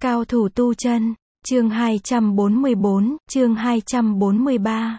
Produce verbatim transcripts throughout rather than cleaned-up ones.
Cao thủ tu chân, chương hai trăm bốn mươi bốn, chương hai trăm bốn mươi ba.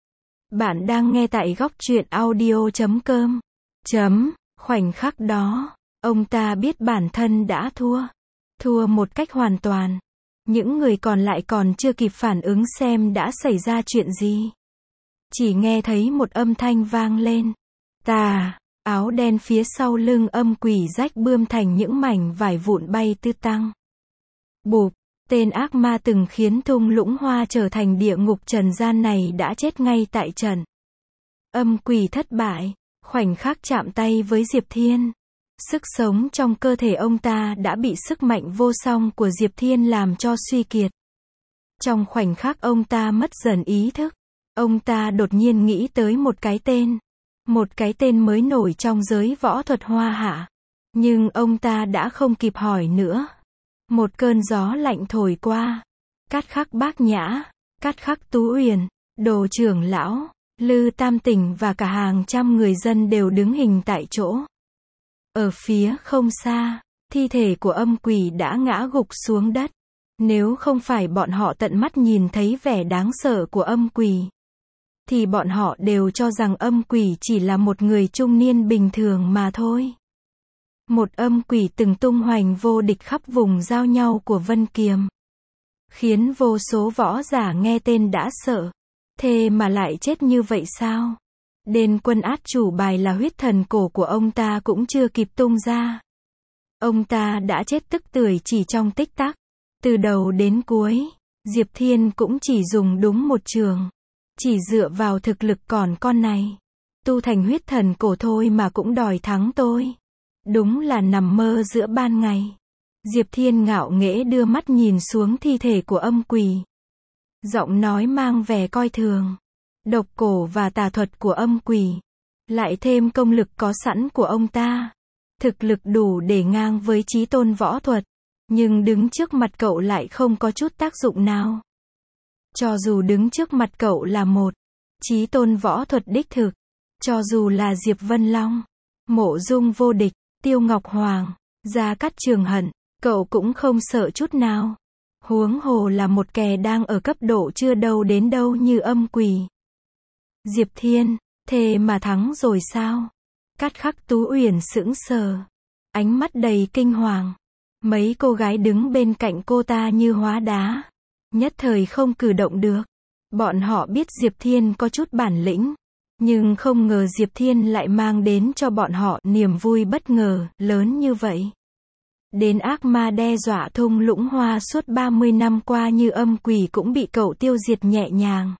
Bạn đang nghe tại góc truyện audio chấm com. Chấm, khoảnh khắc đó, ông ta biết bản thân đã thua. Thua một cách hoàn toàn. Những người còn lại còn chưa kịp phản ứng xem đã xảy ra chuyện gì. Chỉ nghe thấy một âm thanh vang lên. Tà, áo đen phía sau lưng âm quỷ rách bươm thành những mảnh vải vụn bay tứ tăng. Bụp, tên ác ma từng khiến thung lũng hoa trở thành địa ngục trần gian này đã chết ngay tại trận. Âm quỷ thất bại, khoảnh khắc chạm tay với Diệp Thiên. Sức sống trong cơ thể ông ta đã bị sức mạnh vô song của Diệp Thiên làm cho suy kiệt. Trong khoảnh khắc ông ta mất dần ý thức, ông ta đột nhiên nghĩ tới một cái tên. Một cái tên mới nổi trong giới võ thuật hoa hạ. Nhưng ông ta đã không kịp hỏi nữa. Một cơn gió lạnh thổi qua. Cát Khắc Bác Nhã, Cát Khắc Tú Uyển, Đồ trưởng lão, Lư Tam Tỉnh và cả hàng trăm người dân đều đứng hình tại chỗ. Ở phía không xa, thi thể của âm quỷ đã ngã gục xuống đất. Nếu không phải bọn họ tận mắt nhìn thấy vẻ đáng sợ của âm quỷ, thì bọn họ đều cho rằng âm quỷ chỉ là một người trung niên bình thường mà thôi. Một âm quỷ từng tung hoành vô địch khắp vùng giao nhau của Vân Kiềm. Khiến vô số võ giả nghe tên đã sợ. Thế mà lại chết như vậy sao? Đền quân át chủ bài là huyết thần cổ của ông ta cũng chưa kịp tung ra. Ông ta đã chết tức tưởi chỉ trong tích tắc. Từ đầu đến cuối, Diệp Thiên cũng chỉ dùng đúng một trường. Chỉ dựa vào thực lực còn con này. Tu thành huyết thần cổ thôi mà cũng đòi thắng tôi. Đúng là nằm mơ giữa ban ngày. Diệp Thiên ngạo nghễ đưa mắt nhìn xuống thi thể của âm quỷ. Giọng nói mang vẻ coi thường. Độc cổ và tà thuật của âm quỷ. Lại thêm công lực có sẵn của ông ta. Thực lực đủ để ngang với chí tôn võ thuật. Nhưng đứng trước mặt cậu lại không có chút tác dụng nào. Cho dù đứng trước mặt cậu là một chí tôn võ thuật đích thực. Cho dù là Diệp Vân Long, Mộ Dung Vô Địch, Tiêu Ngọc Hoàng, Gia Cát Trường Hận, cậu cũng không sợ chút nào. Huống hồ là một kẻ đang ở cấp độ chưa đâu đến đâu như âm quỷ. Diệp Thiên, thế mà thắng rồi sao? Cát Khắc Tú Uyển sững sờ, ánh mắt đầy kinh hoàng. Mấy cô gái đứng bên cạnh cô ta như hóa đá, nhất thời không cử động được. Bọn họ biết Diệp Thiên có chút bản lĩnh, nhưng không ngờ Diệp Thiên lại mang đến cho bọn họ niềm vui bất ngờ lớn như vậy. Đến ác ma đe dọa thung lũng hoa suốt ba mươi năm qua như âm quỷ cũng bị cậu tiêu diệt nhẹ nhàng.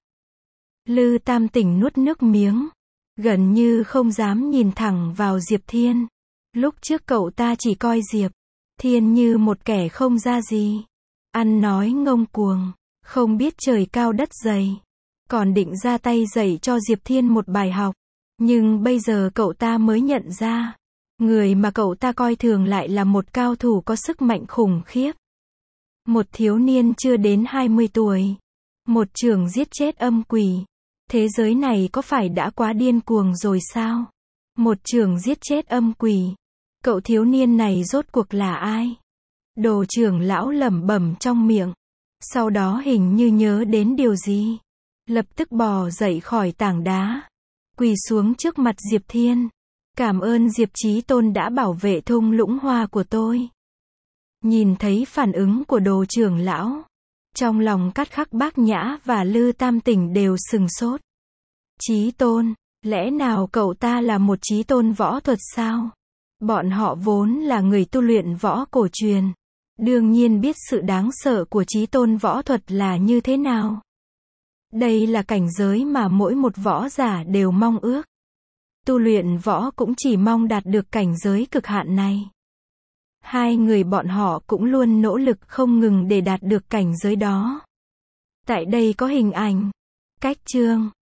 Lư Tam Tỉnh nuốt nước miếng, gần như không dám nhìn thẳng vào Diệp Thiên. Lúc trước cậu ta chỉ coi Diệp Thiên như một kẻ không ra gì. Ăn nói ngông cuồng, không biết trời cao đất dày. Còn định ra tay dạy cho Diệp Thiên một bài học. Nhưng bây giờ cậu ta mới nhận ra. Người mà cậu ta coi thường lại là một cao thủ có sức mạnh khủng khiếp. Một thiếu niên chưa đến hai mươi tuổi. Một trường giết chết âm quỷ. Thế giới này có phải đã quá điên cuồng rồi sao? Một trường giết chết âm quỷ. Cậu thiếu niên này rốt cuộc là ai? Đồ trưởng lão lẩm bẩm trong miệng. Sau đó hình như nhớ đến điều gì. Lập tức bò dậy khỏi tảng đá. Quỳ xuống trước mặt Diệp Thiên. Cảm ơn Diệp Chí Tôn đã bảo vệ thung lũng hoa của tôi. Nhìn thấy phản ứng của đồ trưởng lão. Trong lòng Cát Khắc Bác Nhã và Lư Tam Tỉnh đều sừng sốt. Chí Tôn, lẽ nào cậu ta là một chí tôn võ thuật sao? Bọn họ vốn là người tu luyện võ cổ truyền. Đương nhiên biết sự đáng sợ của chí tôn võ thuật là như thế nào. Đây là cảnh giới mà mỗi một võ giả đều mong ước. Tu luyện võ cũng chỉ mong đạt được cảnh giới cực hạn này. Hai người bọn họ cũng luôn nỗ lực không ngừng để đạt được cảnh giới đó. Tại đây có hình ảnh. Cách chương